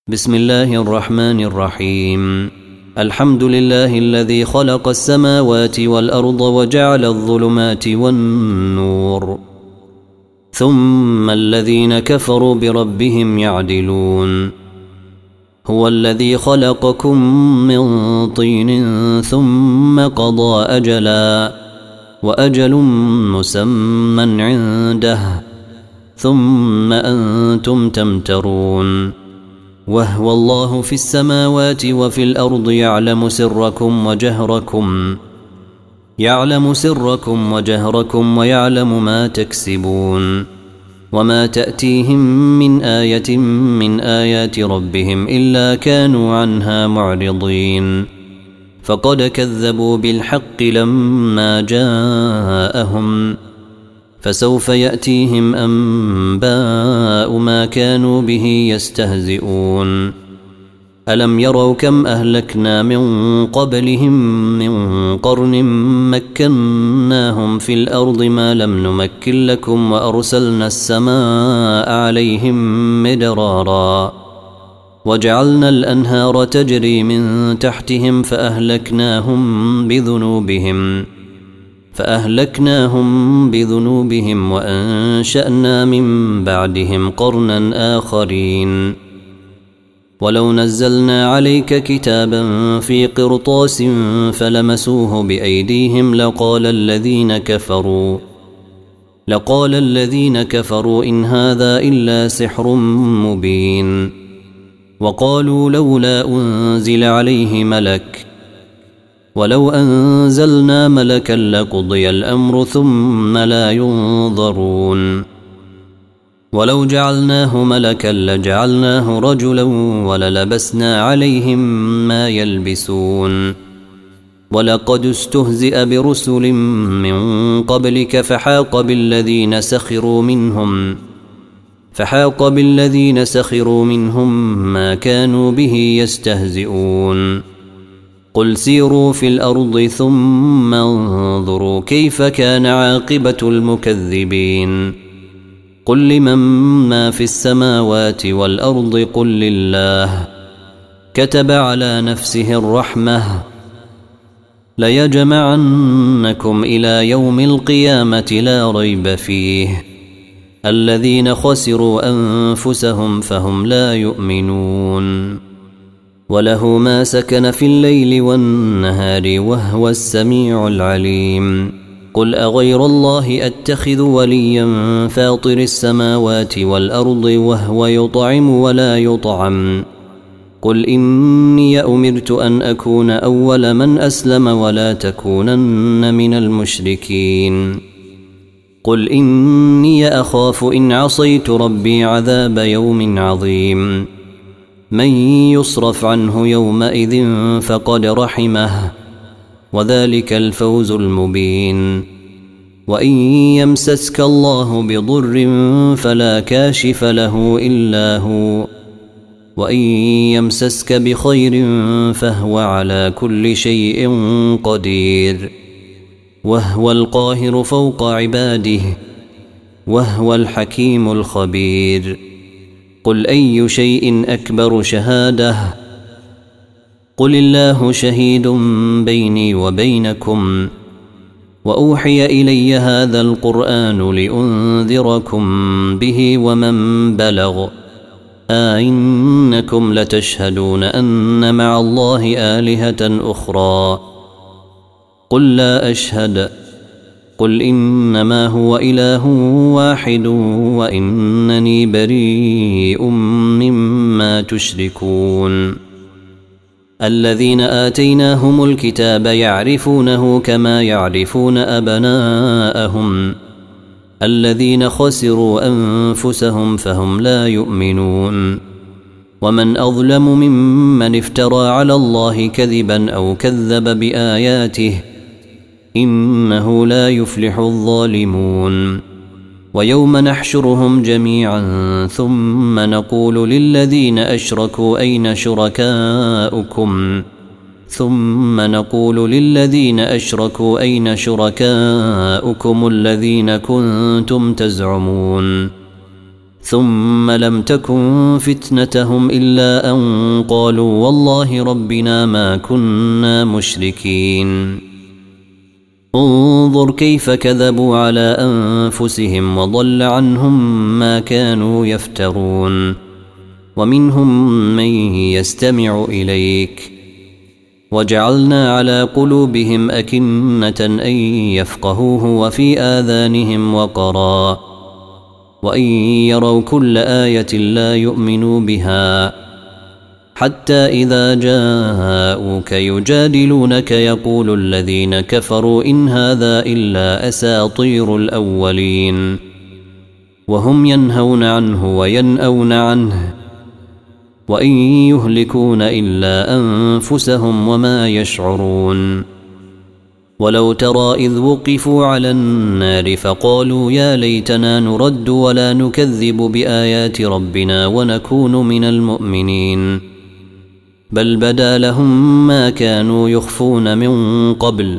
بسم الله الرحمن الرحيم. الحمد لله الذي خلق السماوات والأرض وجعل الظلمات والنور، ثم الذين كفروا بربهم يعدلون. هو الذي خلقكم من طين ثم قضى أجلا، وأجل مسمى عنده، ثم أنتم تمترون. وهو الله في السماوات وفي الأرض يعلم سركم وجهركم ويعلم ما تكسبون. وما تأتيهم من آية من آيات ربهم إلا كانوا عنها معرضين. فقد كذبوا بالحق لما جاءهم، فسوف يأتيهم أنباء ما كانوا به يستهزئون. ألم يروا كم أهلكنا من قبلهم من قرن مكناهم في الأرض ما لم نمكن لكم، وأرسلنا السماء عليهم مدرارا، وجعلنا الأنهار تجري من تحتهم فأهلكناهم بذنوبهم وأنشأنا من بعدهم قرنا آخرين. ولو نزلنا عليك كتابا في قرطاس فلمسوه بأيديهم لقال الذين كفروا إن هذا إلا سحر مبين. وقالوا لولا أنزل عليه ملك، ولو أنزلنا ملكا لقضي الأمر ثم لا ينظرون. ولو جعلناه ملكا لجعلناه رجلا وللبسنا عليهم ما يلبسون. ولقد استهزئ برسل من قبلك فحاق بالذين سخروا منهم ما كانوا به يستهزئون. قل سيروا في الأرض ثم انظروا كيف كان عاقبة المكذبين. قل لمن ما في السماوات والأرض قل لله. كتب على نفسه الرحمة ليجمعنكم إلى يوم القيامة لا ريب فيه. الذين خسروا أنفسهم فهم لا يؤمنون. وله ما سكن في الليل والنهار وهو السميع العليم. قل أغير الله أتخذ وليا فاطر السماوات والأرض وهو يطعم ولا يطعم. قل إني أمرت أن أكون أول من أسلم ولا تكونن من المشركين. قل إني أخاف إن عصيت ربي عذاب يوم عظيم. من يصرف عنه يومئذ فقد رحمه، وذلك الفوز المبين. وإن يمسسك الله بضر فلا كاشف له إلا هو، وإن يمسسك بخير فهو على كل شيء قدير. وهو القاهر فوق عباده، وهو الحكيم الخبير. قل أي شيء أكبر شهادة؟ قل الله شهيد بيني وبينكم. وأوحي إلي هذا القرآن لأنذركم به ومن بلغ. أئنكم لتشهدون أن مع الله آلهة أخرى؟ قل لا أشهد. قل إنما هو إله واحد وإنني بريء مما تشركون. الذين آتيناهم الكتاب يعرفونه كما يعرفون أبناءهم. الذين خسروا أنفسهم فهم لا يؤمنون. ومن أظلم ممن افترى على الله كذبا أو كذب بآياته، إنه لا يفلح الظالمون. ويوم نحشرهم جميعا ثم نقول للذين أشركوا أين شركاؤكم الذين كنتم تزعمون. ثم لم تكن فتنتهم إلا أن قالوا والله ربنا ما كنا مشركين. انظر كيف كذبوا على أنفسهم وضل عنهم ما كانوا يفترون. ومنهم من يستمع إليك وجعلنا على قلوبهم أكنة أن يفقهوه وفي آذانهم وقرا وإن يروا كل آية لا يؤمنوا بها حتى إذا جاءوك يجادلونك يقول الذين كفروا إن هذا إلا أساطير الأولين وهم ينهون عنه وينأون عنه وإن يهلكون إلا أنفسهم وما يشعرون. ولو ترى إذ وقفوا على النار فقالوا يا ليتنا نرد ولا نكذب بآيات ربنا ونكون من المؤمنين بل بدا لهم ما كانوا يخفون من قبل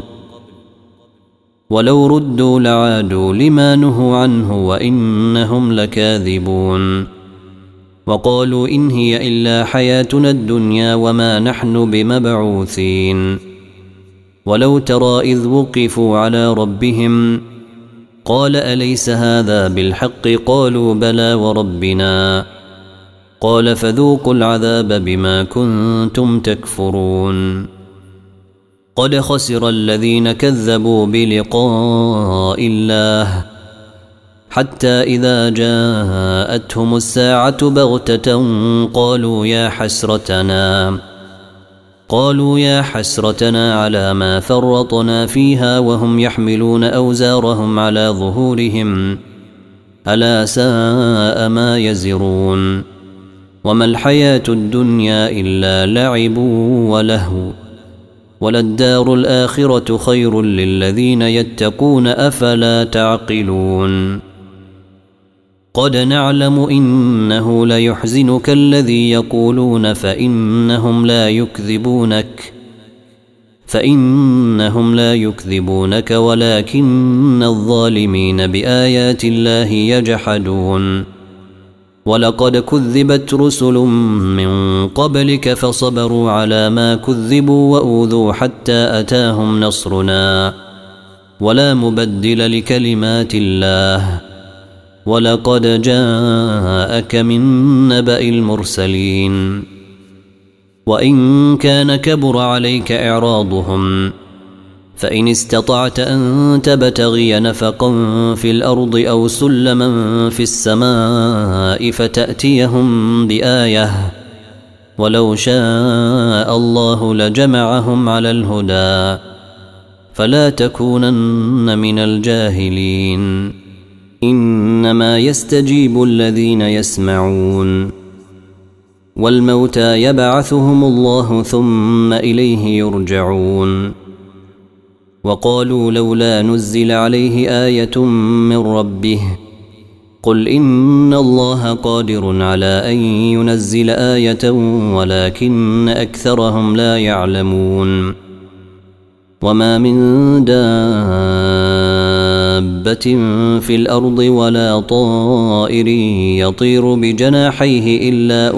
ولو ردوا لعادوا لما نهوا عنه وإنهم لكاذبون. وقالوا إن هي إلا حياتنا الدنيا وما نحن بمبعوثين. ولو ترى إذ وقفوا على ربهم قال أليس هذا بالحق قالوا بلى وربنا قال فذوقوا العذاب بما كنتم تكفرون. قد خسر الذين كذبوا بلقاء الله حتى إذا جاءتهم الساعة بغتة قالوا يا حسرتنا على ما فرطنا فيها وهم يحملون أوزارهم على ظهورهم ألا ساء ما يزرون. وما الحياة الدنيا إلا لعب ولهو وللدار الآخرة خير للذين يتقون أفلا تعقلون. قد نعلم إنه ليحزنك الذي يقولون فإنهم لا يكذبونك ولكن الظالمين بآيات الله يجحدون. ولقد كذبت رسل من قبلك فصبروا على ما كذبوا وأوذوا حتى أتاهم نصرنا ولا مبدل لكلمات الله ولقد جاءك من نبأ المرسلين. وإن كان كبر عليك إعراضهم فإن استطعت أن تبتغي نفقا في الأرض أو سلما في السماء فتأتيهم بآية ولو شاء الله لجمعهم على الهدى فلا تكونن من الجاهلين. إنما يستجيب الذين يسمعون والموتى يبعثهم الله ثم إليه يرجعون. وقالوا لولا نزل عليه آية من ربه قل إن الله قادر على أن ينزل آية ولكن أكثرهم لا يعلمون. وما من دابة في الأرض ولا طائر يطير بجناحيه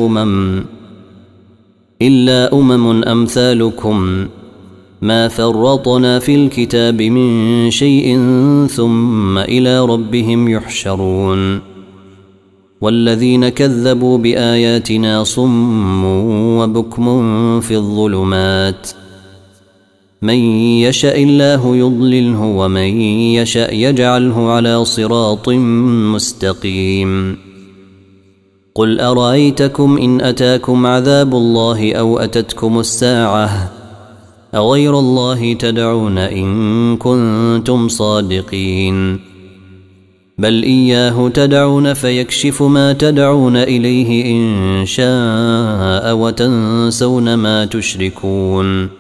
إلا أمم أمثالكم ما فرطنا في الكتاب من شيء ثم إلى ربهم يحشرون. والذين كذبوا بآياتنا صم وبكم في الظلمات من يشاء الله يضلله ومن يشاء يجعله على صراط مستقيم. قل أرأيتكم إن أتاكم عذاب الله أو أتتكم الساعة أغير الله تدعون إن كنتم صادقين بل إياه تدعون فيكشف ما تدعون إليه إن شاء وتنسون ما تشركون.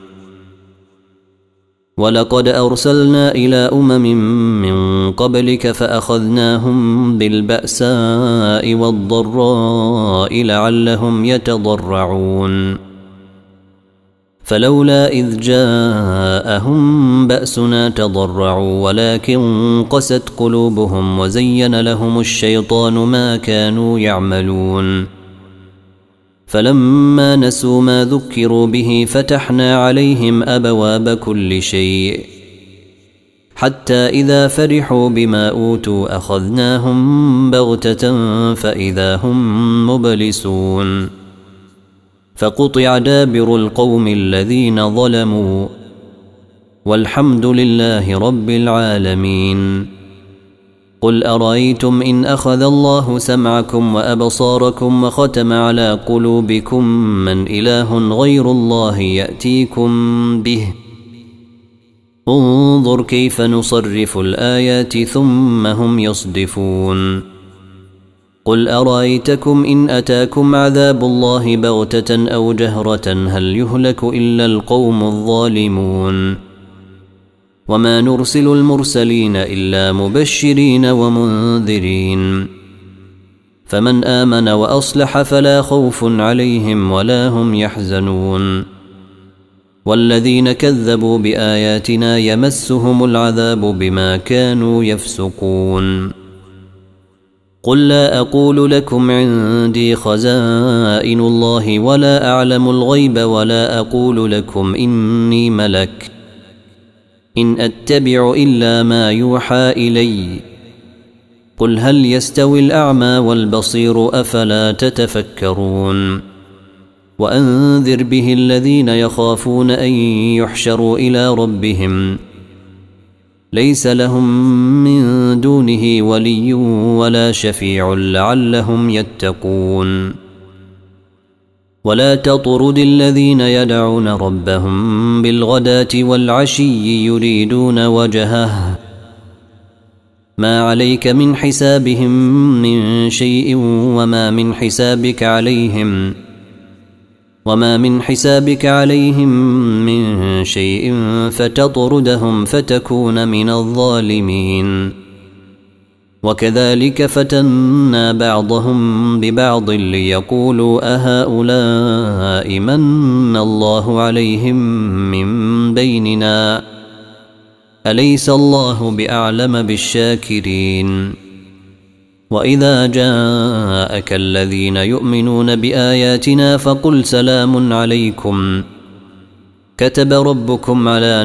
ولقد أرسلنا إلى أمم من قبلك فأخذناهم بالبأساء والضراء لعلهم يتضرعون فلولا إذ جاءهم بأسنا تضرعوا ولكن قست قلوبهم وزين لهم الشيطان ما كانوا يعملون فلما نسوا ما ذكروا به فتحنا عليهم أبواب كل شيء حتى إذا فرحوا بما أوتوا أخذناهم بغتة فإذا هم مبلسون فقطع دابر القوم الذين ظلموا والحمد لله رب العالمين قل أرأيتم إن أخذ الله سمعكم وأبصاركم وختم على قلوبكم من إله غير الله يأتيكم به انظر كيف نصرف الآيات ثم هم يصدفون قل أرأيتكم إن أتاكم عذاب الله بغتة أو جهرة هل يهلك إلا القوم الظالمون وما نرسل المرسلين إلا مبشرين ومنذرين فمن آمن وأصلح فلا خوف عليهم ولا هم يحزنون والذين كذبوا بآياتنا يمسهم العذاب بما كانوا يفسقون قل لا أقول لكم عندي خزائن الله ولا أعلم الغيب ولا أقول لكم إني ملك إن أتبع إلا ما يوحى إلي قل هل يستوي الأعمى والبصير أفلا تتفكرون وأنذر به الذين يخافون أن يحشروا إلى ربهم ليس لهم من دونه ولي ولا شفيع لعلهم يتقون ولا تطرد الذين يدعون ربهم بالغداة والعشي يريدون وجهه ما عليك من حسابهم من شيء وما من حسابك عليهم من شيء فتطردهم فتكون من الظالمين وكذلك فتنا بعضهم ببعض ليقولوا أهؤلاء من الله عليهم من بيننا أليس الله بأعلم بالشاكرين وإذا جاءك الذين يؤمنون بآياتنا فقل سلام عليكم كتب ربكم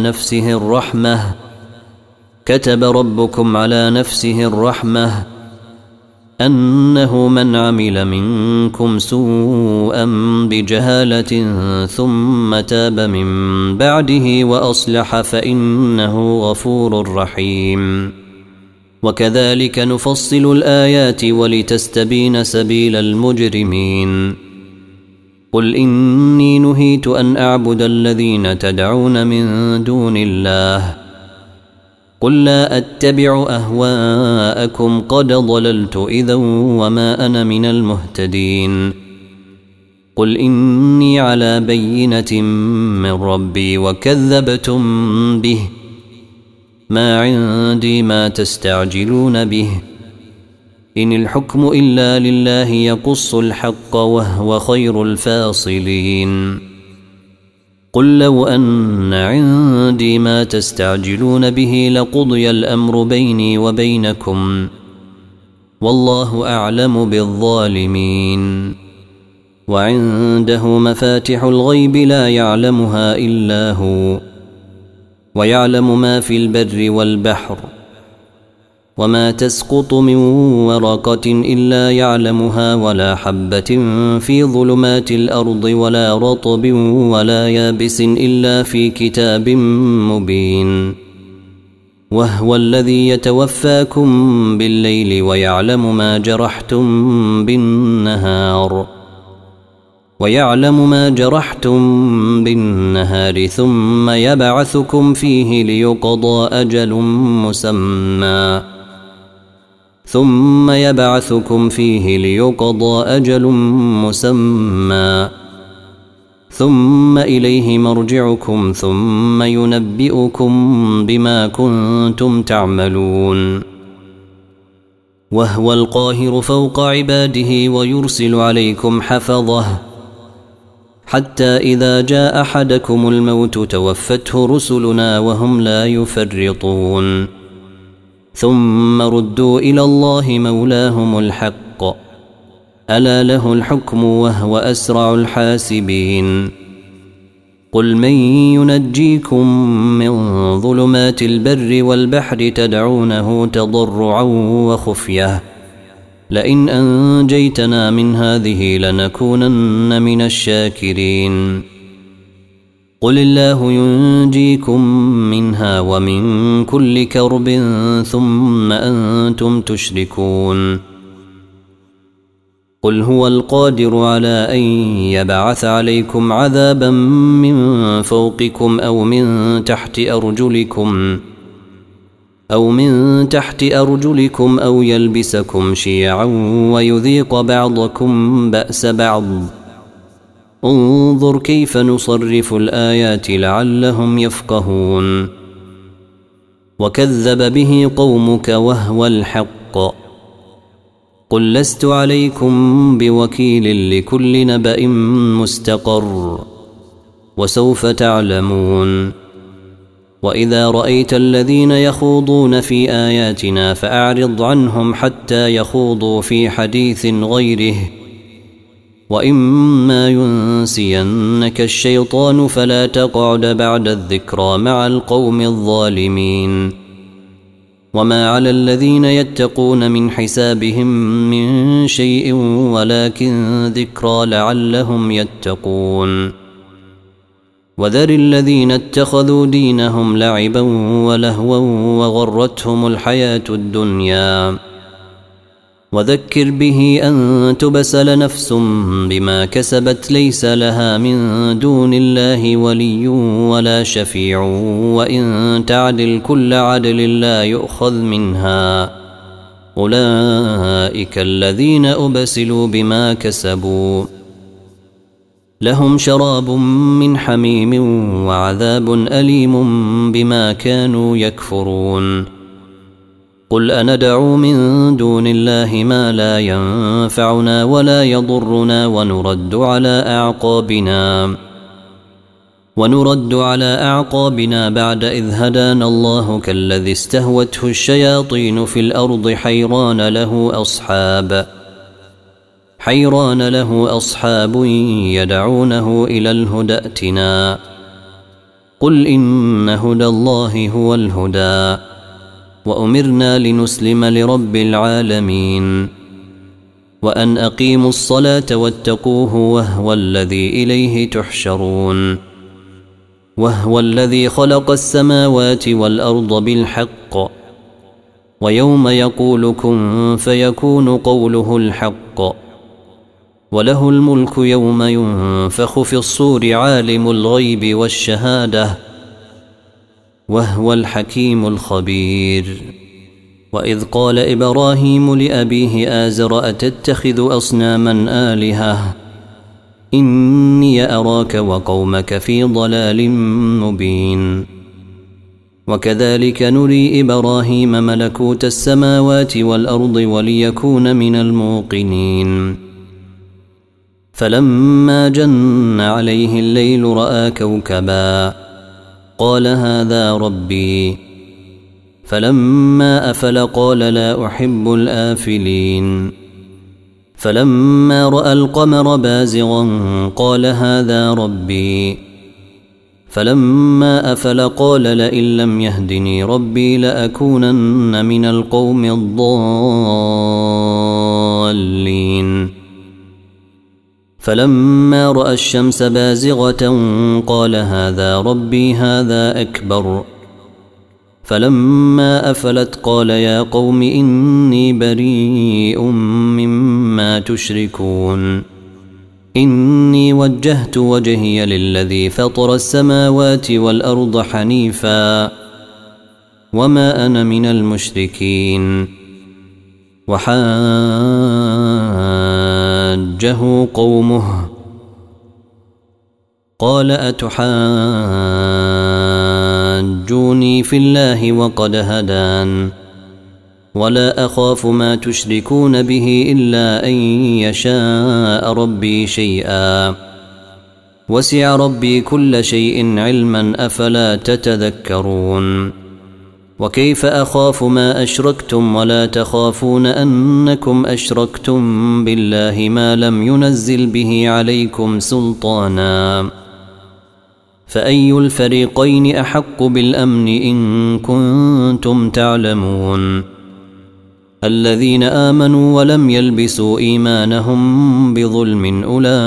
على نفسه الرحمة أنه من عمل منكم سوءا بجهالة ثم تاب من بعده وأصلح فإنه غفور رحيم وكذلك نفصل الآيات ولتستبين سبيل المجرمين قل إني نهيت أن أعبد الذين تدعون من دون الله قل لا أتبع أهواءكم قد ضللت إذا وما أنا من المهتدين قل إني على بينة من ربي وكذبتم به ما عندي ما تستعجلون به إن الحكم إلا لله يقص الحق وهو خير الفاصلين قل لو أن عندي ما تستعجلون به لقضي الأمر بيني وبينكم والله أعلم بالظالمين وعنده مفاتح الغيب لا يعلمها إلا هو ويعلم ما في البر والبحر وما تسقط من ورقة إلا يعلمها ولا حبة في ظلمات الأرض ولا رطب ولا يابس إلا في كتاب مبين وهو الذي يتوفاكم بالليل ويعلم ما جرحتم بالنهار ثم يبعثكم فيه ليقضى أجل مسمى ثم إليه مرجعكم ثم ينبئكم بما كنتم تعملون وهو القاهر فوق عباده ويرسل عليكم حتى إذا جاء أحدكم الموت توفته رسلنا وهم لا يفرطون ثم ردوا إلى الله مولاهم الحق ألا له الحكم وهو أسرع الحاسبين قل من ينجيكم من ظلمات البر والبحر تدعونه تضرعا وخفية لئن أنجيتنا من هذه لنكونن من الشاكرين قل الله ينجيكم منها ومن كل كرب ثم أنتم تشركون قل هو القادر على أن يبعث عليكم عذابا من فوقكم أو من تحت أرجلكم أو يلبسكم شيعا ويذيق بعضكم بأس بعض انظر كيف نصرف الآيات لعلهم يفقهون وكذب به قومك وهو الحق قل لست عليكم بوكيل لكل نبأ مستقر وسوف تعلمون وإذا رأيت الذين يخوضون في آياتنا فأعرض عنهم حتى يخوضوا في حديث غيره وإما ينسينك الشيطان فلا تقعد بعد الذكرى مع القوم الظالمين وما على الذين يتقون من حسابهم من شيء ولكن ذكرى لعلهم يتقون وذر الذين اتخذوا دينهم لعبا ولهوا وغرتهم الحياة الدنيا وذكر به أن تبسل نفس بما كسبت ليس لها من دون الله ولي ولا شفيع وإن تعدل كل عدل لا يؤخذ منها أولئك الذين أبسلوا بما كسبوا لهم شراب من حميم وعذاب أليم بما كانوا يكفرون قل أندعو من دون الله ما لا ينفعنا ولا يضرنا ونرد على أعقابنا بعد إذ هدانا الله كالذي استهوته الشياطين في الأرض حيران له أصحاب يدعونه إلى الهدى ائتنا قل إن هدى الله هو الهدى وأمرنا لنسلم لرب العالمين وأن أقيموا الصلاة واتقوه وهو الذي إليه تحشرون وهو الذي خلق السماوات والأرض بالحق ويوم يقول كن فيكون قوله الحق وله الملك يوم ينفخ في الصور عالم الغيب والشهادة وهو الحكيم الخبير وإذ قال إبراهيم لأبيه آزر أتتخذ أصناما آلهة إني أراك وقومك في ضلال مبين وكذلك نري إبراهيم ملكوت السماوات والأرض وليكون من الموقنين فلما جن عليه الليل رأى كوكبا قال هذا ربي فلما أفل قال لا أحب الآفلين فلما رأى القمر بازغا قال هذا ربي فلما أفل قال لئن لم يهدني ربي لأكونن من القوم الضالين فلما رأى الشمس بازغة قال هذا ربي هذا أكبر فلما أفلت قال يا قوم إني بريء مما تشركون إني وجهت وجهي للذي فطر السماوات والأرض حنيفا وما أنا من المشركين وحاجه قومه قال أتحاجوني في الله وقد هدان ولا أخاف ما تشركون به إلا أن يشاء ربي شيئا وسع ربي كل شيء علما أفلا تتذكرون وكيف أخاف ما أشركتم ولا تخافون أنكم أشركتم بالله ما لم ينزل به عليكم سلطانا فأي الفريقين أحق بالأمن إن كنتم تعلمون الذين آمنوا ولم يلبسوا إيمانهم بظلم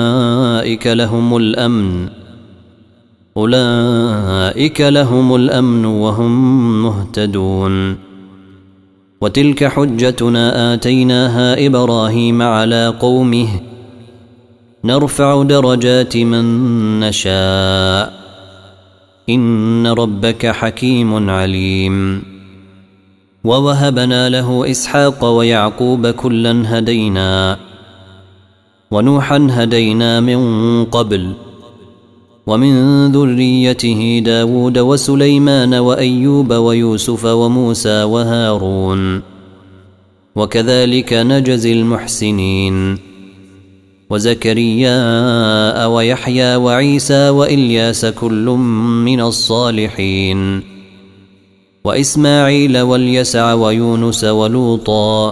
أولئك لهم الأمن وهم مهتدون وتلك حجتنا آتيناها إبراهيم على قومه نرفع درجات من نشاء إن ربك حكيم عليم ووهبنا له إسحاق ويعقوب كلا هدينا ونوحا هدينا من قبل ومن ذريته داود وسليمان وأيوب ويوسف وموسى وهارون وكذلك نجزي المحسنين وزكريا ويحيى وعيسى وإلياس كل من الصالحين وإسماعيل واليسع ويونس ولوطا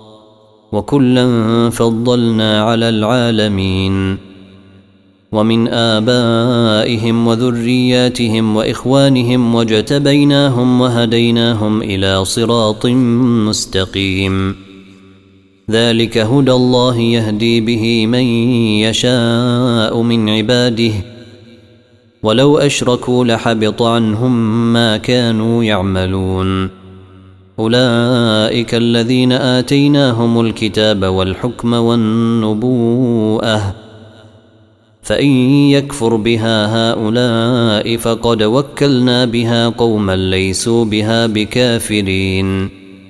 وكلا فضلنا على العالمين ومن آبائهم وذرياتهم وإخوانهم واجتبيناهم وهديناهم إلى صراط مستقيم ذلك هدى الله يهدي به من يشاء من عباده ولو أشركوا لحبط عنهم ما كانوا يعملون أولئك الذين آتيناهم الكتاب والحكم والنبوءة فإن يكفر بها هؤلاء فقد وكلنا بها قوما ليسوا بها بكافرين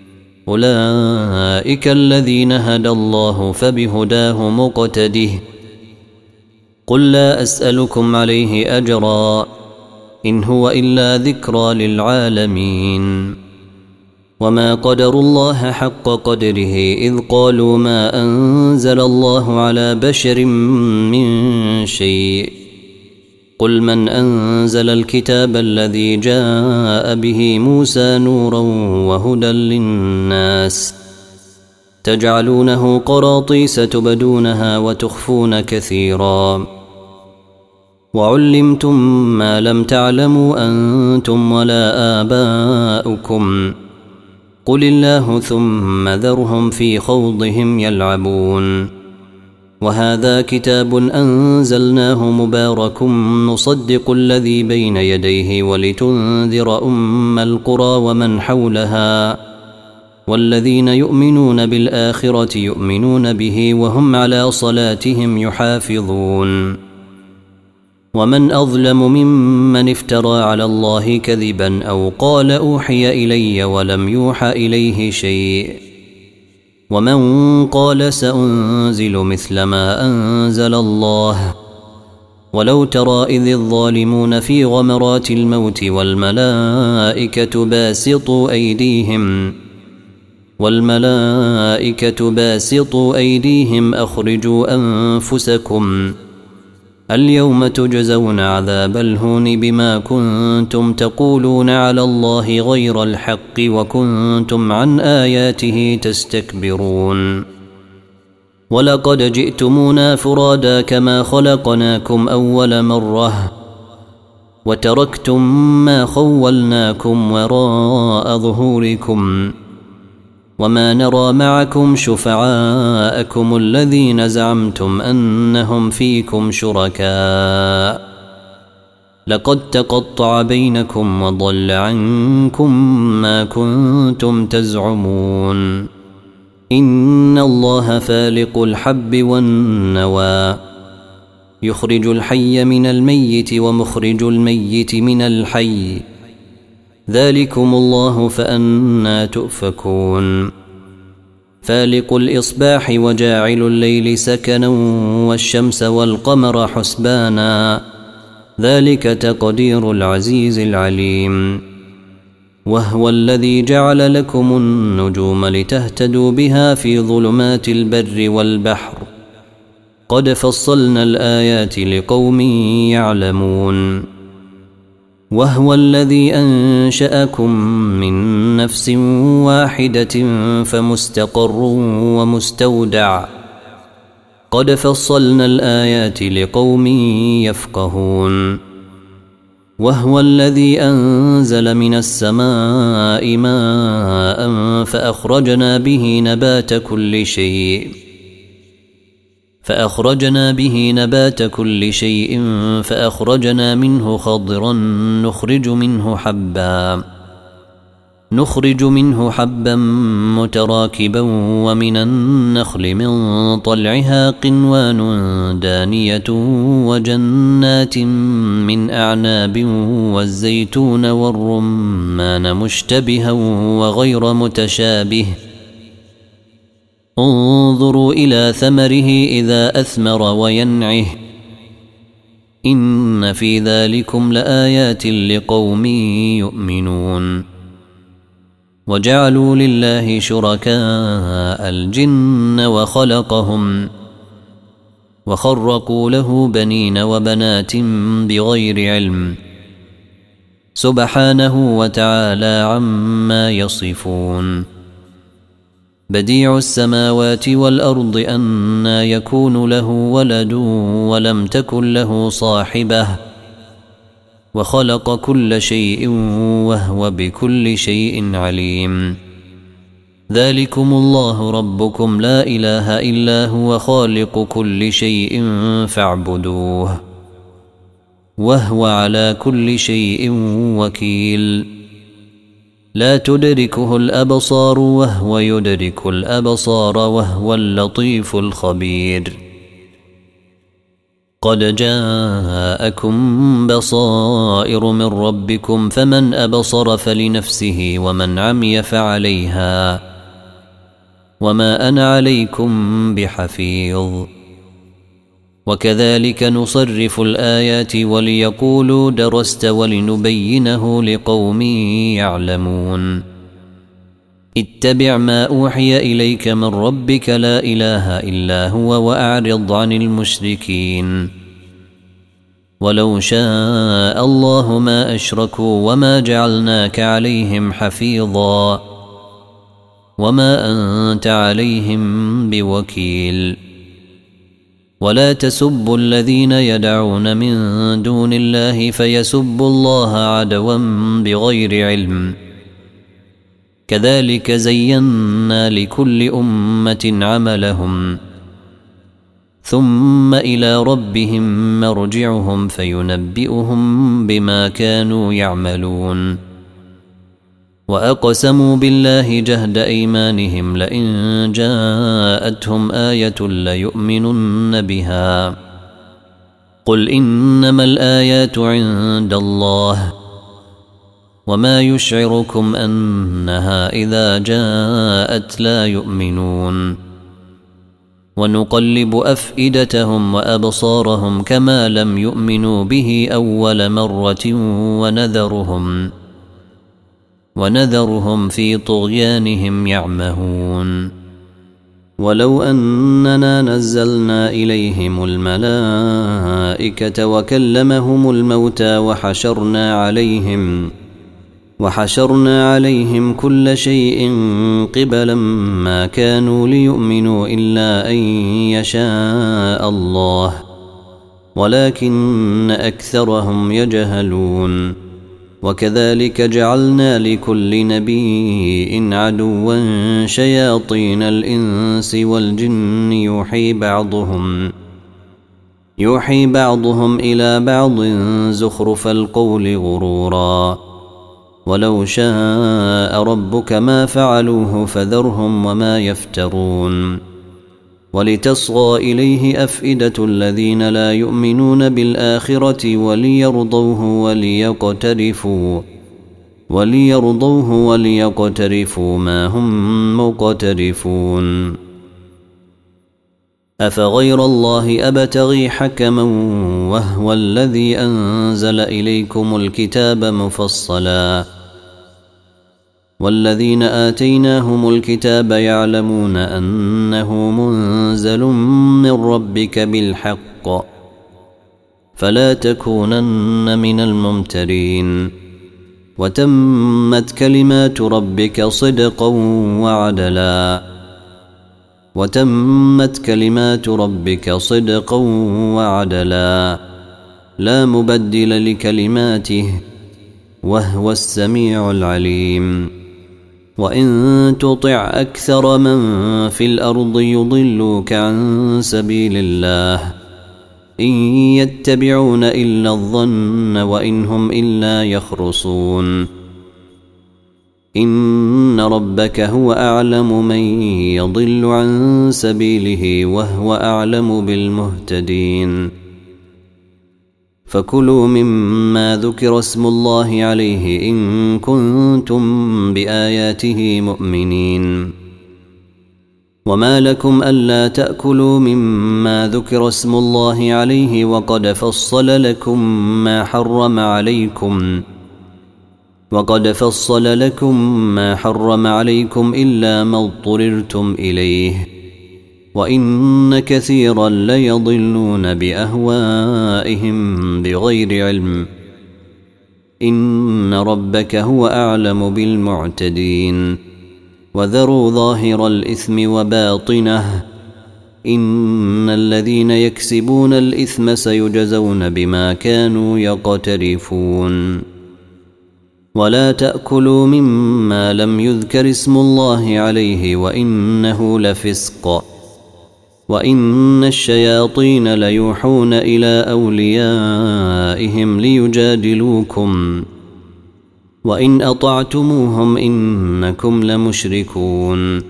أولئك الذين هدى الله فبهداه مقتده قل لا أسألكم عليه أجرا إن هو إلا ذكرى للعالمين وما قدروا الله حق قدره إذ قالوا ما أنزل الله على بشر من شيء قل من أنزل الكتاب الذي جاء به موسى نورا وهدى للناس تجعلونه قراطيس تبدونها وتخفون كثيرا وعلمتم ما لم تعلموا أنتم ولا آباؤكم قل الله ثم ذرهم في خوضهم يلعبون وهذا كتاب أنزلناه مبارك مصدق الذي بين يديه ولتنذر أم القرى ومن حولها والذين يؤمنون بالآخرة يؤمنون به وهم على صلاتهم يحافظون ومن أظلم ممن افترى على الله كذبا أو قال أوحي إلي ولم يوحى إليه شيء ومن قال سأنزل مثل ما أنزل الله ولو ترى إذ الظالمون في غمرات الموت والملائكة باسطوا أيديهم أخرجوا أنفسكم اليوم تجزون عذاب الهون بما كنتم تقولون على الله غير الحق وكنتم عن آياته تستكبرون ولقد جئتمونا فرادا كما خلقناكم أول مرة وتركتم ما خولناكم وراء ظهوركم وما نرى معكم شفعاءكم الذين زعمتم أنهم فيكم شركاء لقد تقطع بينكم وضل عنكم ما كنتم تزعمون إن الله فالق الحب والنوى يخرج الحي من الميت ومخرج الميت من الحي ذلكم الله فأنى تؤفكون فالق الإصباح وجاعل الليل سكنا والشمس والقمر حسبانا ذلك تقدير العزيز العليم وهو الذي جعل لكم النجوم لتهتدوا بها في ظلمات البر والبحر قد فصلنا الآيات لقوم يعلمون وهو الذي أنشأكم من نفس واحدة فمستقر ومستودع قد فصلنا الآيات لقوم يفقهون وهو الذي أنزل من السماء ماء فأخرجنا به نبات كل شيء فأخرجنا منه خضرا نخرج منه حبا متراكبا ومن النخل من طلعها قنوان دانية وجنات من أعناب والزيتون والرمان مشتبها وغير متشابه انظروا إلى ثمره إذا أثمر وينعه إن في ذلكم لآيات لقوم يؤمنون وجعلوا لله شركاء الجن وخلقهم وخرقوا له بنين وبنات بغير علم سبحانه وتعالى عما يصفون بديع السماوات والأرض أنى يكون له ولد ولم تكن له صاحبة وخلق كل شيء وهو بكل شيء عليم ذلكم الله ربكم لا إله إلا هو خالق كل شيء فاعبدوه وهو على كل شيء وكيل لا تدركه الأبصار وهو يدرك الأبصار وهو اللطيف الخبير قد جاءكم بصائر من ربكم فمن أبصر فلنفسه ومن عمي فعليها وما أنا عليكم بحفيظ وكذلك نصرف الآيات وليقولوا درست ولنبينه لقوم يعلمون اتبع ما أوحي إليك من ربك لا إله إلا هو وأعرض عن المشركين ولو شاء الله ما أشركوا وما جعلناك عليهم حفيظا وما أنت عليهم بوكيل ولا تسبوا الذين يدعون من دون الله فيسبوا الله عدوا بغير علم كذلك زينا لكل أمة عملهم ثم إلى ربهم مرجعهم فينبئهم بما كانوا يعملون وأقسموا بالله جهد أيمانهم لئن جاءتهم آية ليؤمنن بها قل إنما الآيات عند الله وما يشعركم أنها إذا جاءت لا يؤمنون ونقلب أفئدتهم وأبصارهم كما لم يؤمنوا به أول مرة ونذرهم في طغيانهم يعمهون ولو أننا نزلنا إليهم الملائكة وكلمهم الموتى وحشرنا عليهم كل شيء قبلا ما كانوا ليؤمنوا إلا أن يشاء الله ولكن أكثرهم يجهلون وكذلك جعلنا لكل نبي عدوا شياطين الإنس والجن يوحي بعضهم إلى بعض زخرف القول غرورا ولو شاء ربك ما فعلوه فذرهم وما يفترون ولتصغى إليه أفئدة الذين لا يؤمنون بالآخرة وليرضوه وليقترفوا ما هم مقترفون أفغير الله أبتغي حكما وهو الذي أنزل إليكم الكتاب مفصلا والذين آتيناهم الكتاب يعلمون أنه منزل من ربك بالحق فلا تكونن من الممترين وتمت كلمات ربك صدقا وعدلا لا مبدل لكلماته وهو السميع العليم وإن تطع أكثر من في الأرض يضلوك عن سبيل الله إن يتبعون إلا الظن وإن هم إلا يخرصون إن ربك هو أعلم من يضل عن سبيله وهو أعلم بالمهتدين فكلوا مما ذكر اسم الله عليه إن كنتم بآياته مؤمنين وما لكم ألا تأكلوا مما ذكر اسم الله عليه وقد فصل لكم ما حرم عليكم إلا ما اضطررتم إليه وإن كثيرا ليضلون بأهوائهم بغير علم إن ربك هو أعلم بالمعتدين وذروا ظاهر الإثم وباطنه إن الذين يكسبون الإثم سيجزون بما كانوا يقترفون ولا تأكلوا مما لم يذكر اسم الله عليه وإنه لفسق وإن الشياطين ليوحون إلى أوليائهم ليجادلوكم وإن أطعتموهم إنكم لمشركون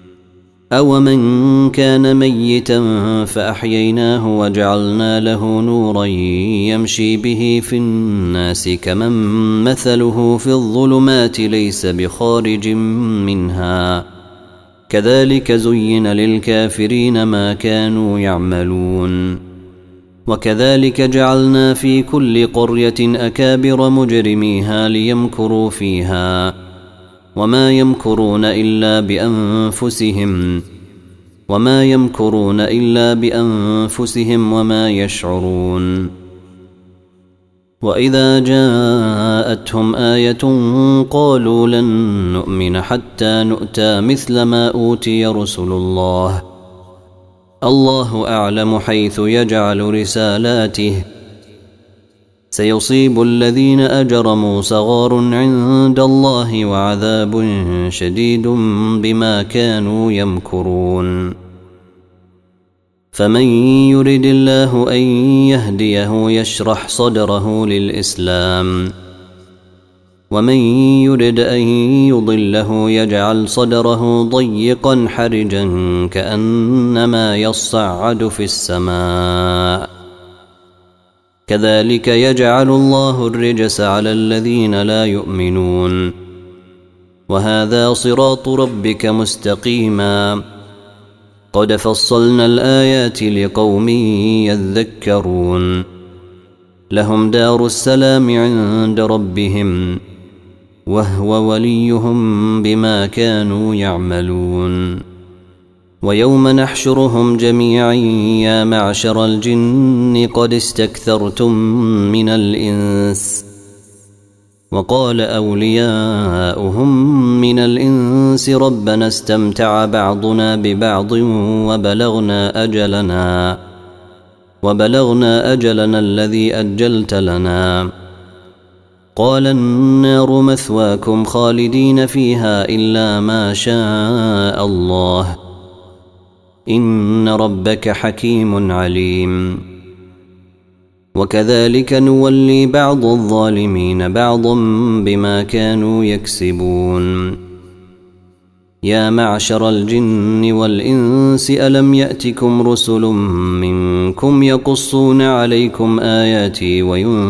أومن كان ميتا فأحييناه وجعلنا له نورا يمشي به في الناس كمن مثله في الظلمات ليس بخارج منها كذلك زين للكافرين ما كانوا يعملون وكذلك جعلنا في كل قرية أكابر مجرميها ليمكروا فيها وما يمكرون إلا بأنفسهم وما يشعرون وإذا جاءتهم آية قالوا لن نؤمن حتى نؤتى مثل ما أوتي رسل الله أعلم حيث يجعل رسالاته سيصيب الذين أجرموا صغار عند الله وعذاب شديد بما كانوا يمكرون فمن يرد الله أن يهديه يشرح صدره للإسلام ومن يرد أن يضله يجعل صدره ضيقا حرجا كأنما يصعد في السماء كذلك يجعل الله الرجس على الذين لا يؤمنون وهذا صراط ربك مستقيما قد فصلنا الآيات لقوم يذكرون لهم دار السلام عند ربهم وهو وليهم بما كانوا يعملون ويوم نحشرهم جميعا يا معشر الجن قد استكثرتم من الإنس وقال أولياؤهم من الإنس ربنا استمتع بعضنا ببعض وبلغنا أجلنا الذي أجلت لنا قال النار مثواكم خالدين فيها إلا ما شاء الله إن ربك حكيم عليم وكذلك نولي بعض الظالمين بعضا بما كانوا يكسبون يا معشر الجن والإنس ألم يأتكم رسل منكم يقصون عليكم آياتي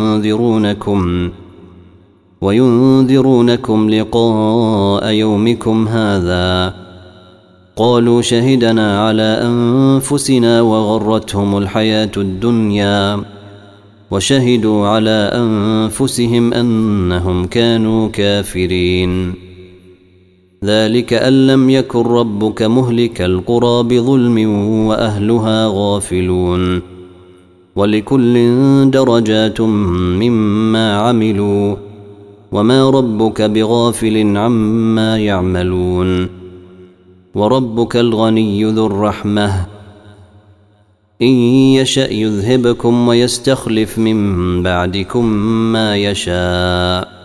وينذرونكم لقاء يومكم هذا قالوا شهدنا على أنفسنا وغرتهم الحياة الدنيا وشهدوا على أنفسهم أنهم كانوا كافرين ذلك أن لم يكن ربك مهلك القرى بظلم وأهلها غافلون ولكل درجات مما عملوا وما ربك بغافل عما يعملون وربك الغني ذو الرحمة إن يشأ يذهبكم ويستخلف من بعدكم ما يشاء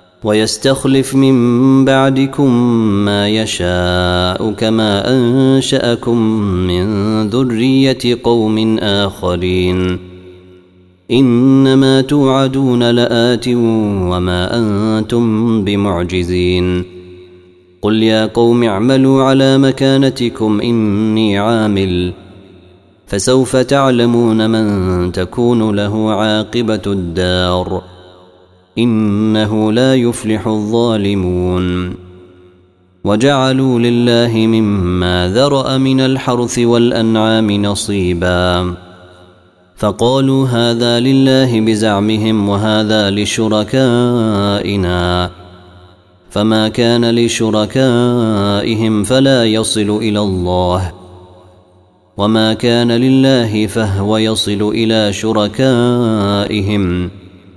ما يشاء كما أنشأكم من ذرية قوم آخرين إنما توعدون لآت وما أنتم بمعجزين قل يا قوم اعملوا على مكانتكم إني عامل فسوف تعلمون من تكون له عاقبة الدار إنه لا يفلح الظالمون وجعلوا لله مما ذرأ من الحرث والأنعام نصيبا فقالوا هذا لله بزعمهم وهذا لشركائنا فما كان لشركائهم فلا يصل إلى الله وما كان لله فهو يصل إلى شركائهم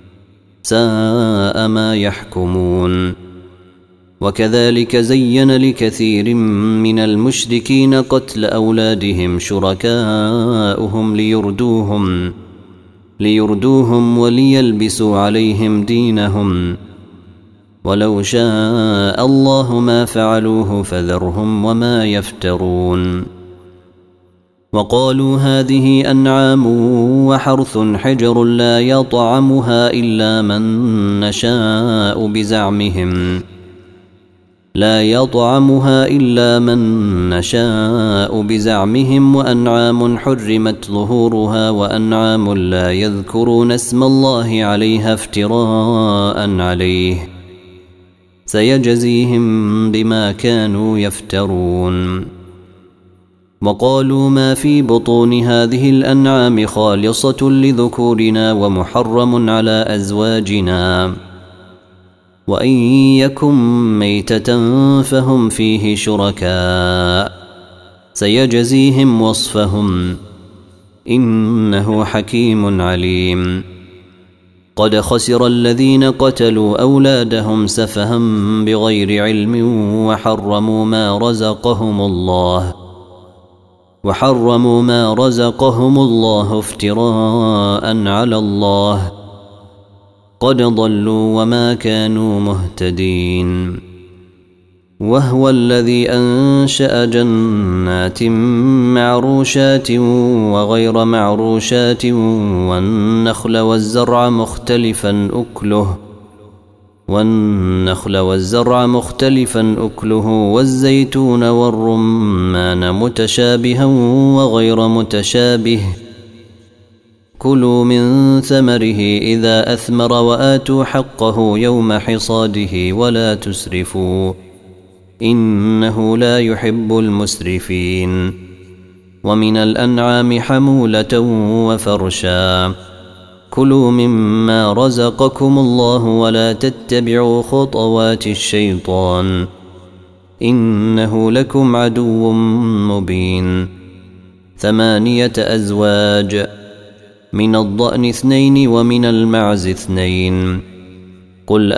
ساء ما يحكمون وكذلك زين لكثير من المشركين قتل أولادهم شركاؤهم ليردوهم وليلبسوا عليهم دينهم ولو شاء الله ما فعلوه فذرهم وما يفترون وقالوا هذه أنعام وحرث حجر لا يطعمها إلا من نشاء بزعمهم وأنعام حرمت ظهورها وأنعام لا يذكرون اسم الله عليها افتراء عليه سيجزيهم بما كانوا يفترون وقالوا ما في بطون هذه الأنعام خالصة لذكورنا ومحرم على أزواجنا وإن يكن ميتة فهم فيه شركاء سيجزيهم وصفهم إنه حكيم عليم قد خسر الذين قتلوا أولادهم سفها بغير علم وحرموا ما رزقهم الله افتراء على الله قد ضلوا وما كانوا مهتدين وهو الذي أنشأ جنات معروشات وغير معروشات والنخل والزرع مختلفا أكله والزيتون والرمان متشابها وغير متشابه كلوا من ثمره إذا أثمر وآتوا حقه يوم حصاده ولا تسرفوا إنه لا يحب المسرفين ومن الأنعام حمولة وفرشا كلوا مما رزقكم الله ولا تتبعوا خطوات الشيطان إنه لكم عدو مبين 8 أزواج من الضأن 2 ومن المعز 2 قل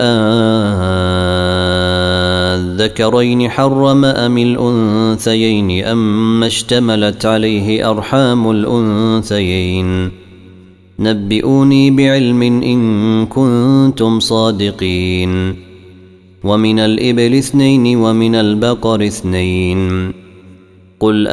الذكرين حرم أم الأنثيين أما اشتملت عليه أرحام الأنثيين نبئوني بعلم إن كنتم صادقين ومن الإبل 2 ومن البقر 2 قل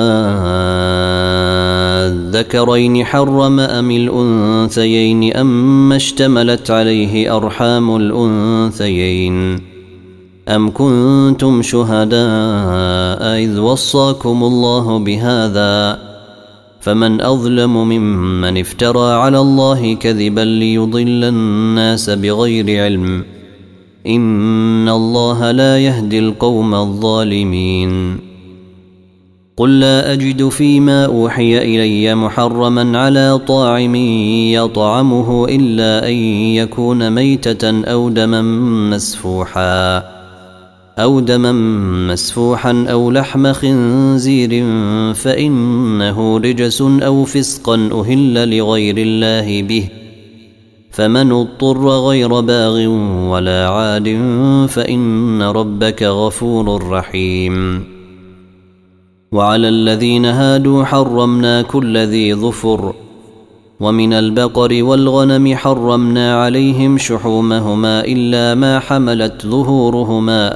الذكرين حرم أم الأنثيين أما اشتملت عليه أرحام الأنثيين أم كنتم شهداء إذ وصاكم الله بهذا فمن أظلم ممن افترى على الله كذبا ليضل الناس بغير علم إن الله لا يهدي القوم الظالمين قل لا أجد فيما أوحي إلي محرما على طاعم يطعمه إلا أن يكون ميتة أو دما مسفوحا أو دما مسفوحا أو لحم خنزير فإنه رجس أو فسقا أهل لغير الله به، فمن اضطر غير باغ ولا عاد فإن ربك غفور رحيم. وعلى الذين هادوا حرمنا كل ذي ظفر، ومن البقر والغنم حرمنا عليهم شحومهما إلا ما حملت ظهورهما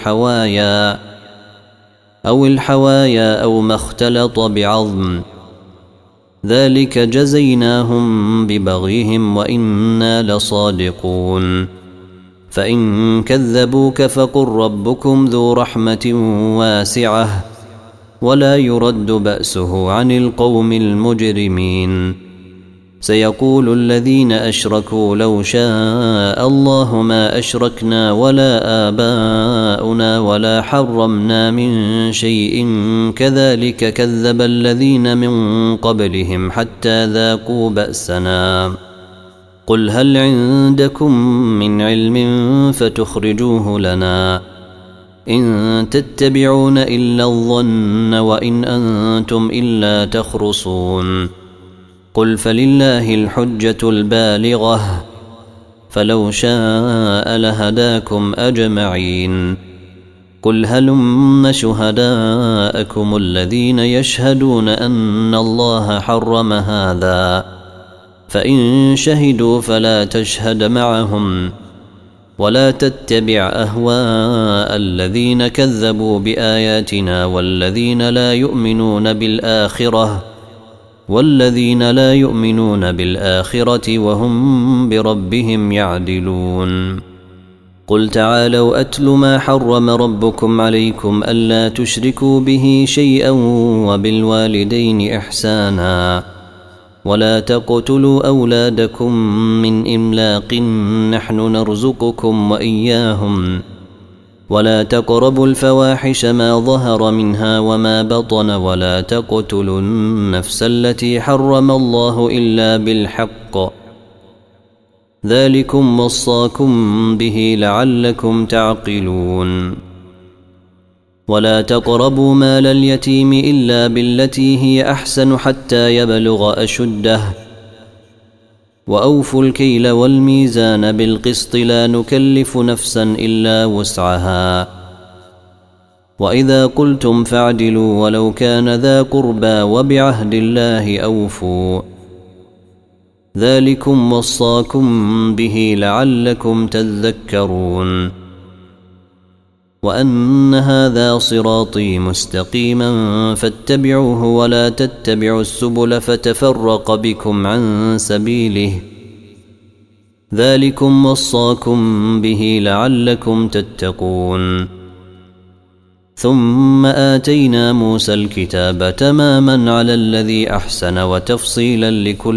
أو الحوايا أو ما اختلط بعظم، ذلك جزيناهم ببغيهم وإنا لصادقون. فإن كذبوك فقل ربكم ذو رحمة واسعة ولا يرد بأسه عن القوم المجرمين. سيقول الذين أشركوا لو شاء الله ما أشركنا ولا آباؤنا ولا حرمنا من شيء كذلك كذب الذين من قبلهم حتى ذاقوا بأسنا. قل هل عندكم من علم فتخرجوه لنا؟ إن تتبعون إلا الظن وإن أنتم إلا تخرصون. قل فلله الحجة البالغة فلو شاء لهداكم أجمعين. قل هلم شهداءكم الذين يشهدون أن الله حرم هذا، فإن شهدوا فلا تشهد معهم ولا تتبع أهواء الذين كذبوا بآياتنا والذين لا يؤمنون بالآخرة وهم بربهم يعدلون. قل تعالوا أتل ما حرم ربكم عليكم ألا تشركوا به شيئا وبالوالدين إحسانا ولا تقتلوا أولادكم من إملاق نحن نرزقكم وإياهم ولا تقربوا الفواحش ما ظهر منها وما بطن ولا تقتلوا النفس التي حرم الله إلا بالحق ذلكم وصاكم به لعلكم تعقلون. ولا تقربوا مال اليتيم إلا بالتي هي أحسن حتى يبلغ أشده وأوفوا الكيل والميزان بالقسط لا نكلف نفسا إلا وسعها وإذا قلتم فاعدلوا ولو كان ذا قربى وبعهد الله أوفوا ذلكم وصاكم به لعلكم تذكرون. وأن هذا صراطي مستقيما فاتبعوه ولا تتبعوا السبل فتفرق بكم عن سبيله ذلكم وصاكم به لعلكم تتقون. ثم آتينا موسى الكتاب تماما على الذي أحسن وتفصيلا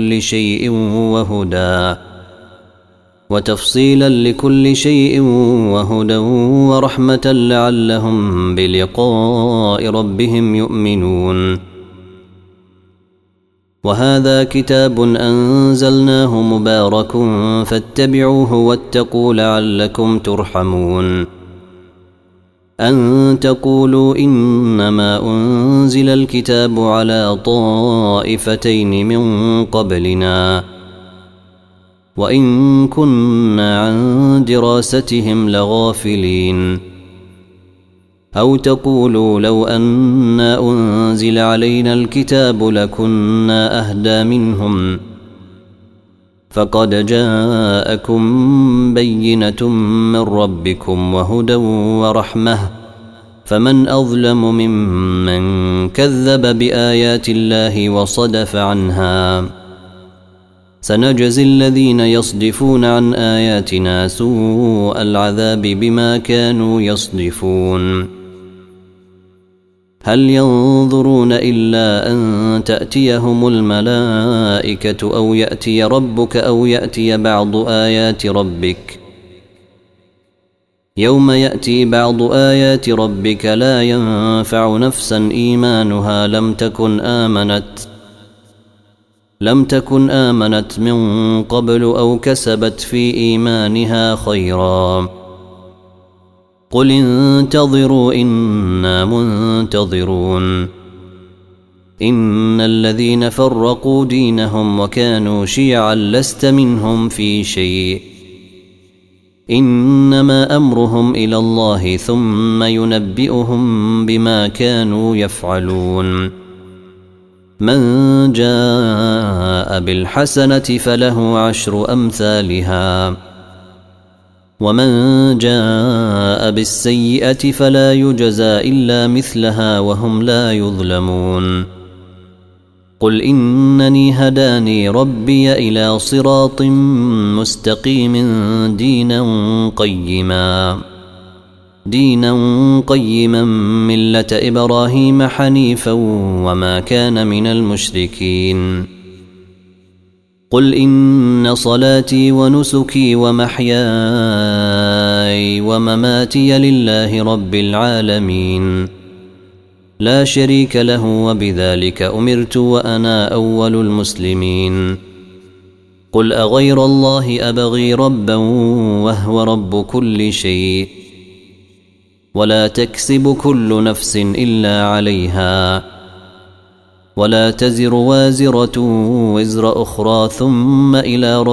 لكل شيء وهدى ورحمة لعلهم بلقاء ربهم يؤمنون. وهذا كتاب أنزلناه مبارك فاتبعوه واتقوا لعلكم ترحمون. أن تقولوا إنما أنزل الكتاب على طائفتين من قبلنا وإن كنا عن دراستهم لغافلين. أو تقولوا لو أنا أنزل علينا الكتاب لكنا أهدى منهم فقد جاءكم بينة من ربكم وهدى ورحمة فمن أظلم ممن كذب بآيات الله وصدف عنها. سنجزي الذين يصدفون عن آياتنا سوء العذاب بما كانوا يصدفون. هل ينظرون إلا أن تأتيهم الملائكة أو يأتي ربك أو يأتي بعض آيات ربك؟ يوم يأتي بعض آيات ربك لا ينفع نفسا إيمانها لم تكن آمنت من قبل أو كسبت في إيمانها خيرا قل انتظروا إنا منتظرون إن الذين فرقوا دينهم وكانوا شيعا لست منهم في شيء إنما أمرهم إلى الله ثم ينبئهم بما كانوا يفعلون من جاء بالحسنة فله 10 أمثالها ومن جاء بالسيئة فلا يجزى إلا مثلها وهم لا يظلمون قل إنني هداني ربي إلى صراط مستقيم دينا قيما ملة إبراهيم حنيفا وما كان من المشركين قل إن صلاتي ونسكي ومحياي ومماتي لله رب العالمين لا شريك له وبذلك أمرت وأنا أول المسلمين قل أغير الله أبغي ربا وهو رب كل شيء ولا تكسب كل نفس إلا عليها ولا تزر وازرة وزر أخرى ثم إلى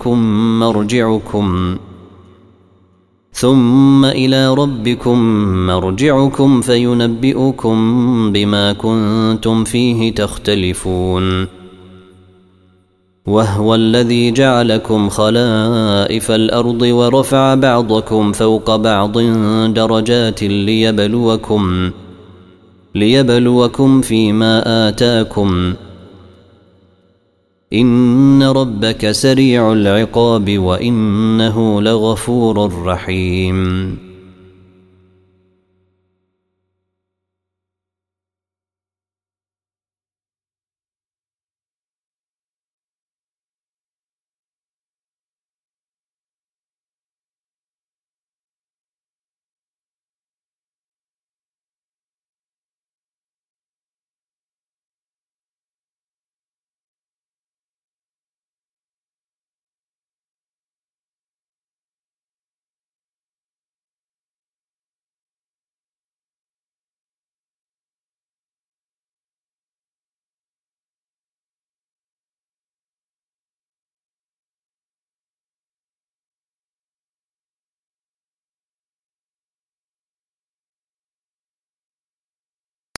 ربكم مرجعكم فينبئكم بما كنتم فيه تختلفون وهو الذي جعلكم خلائف الأرض ورفع بعضكم فوق بعض درجات ليبلوكم فيما آتاكم إن ربك سريع العقاب وإنه لغفور رحيم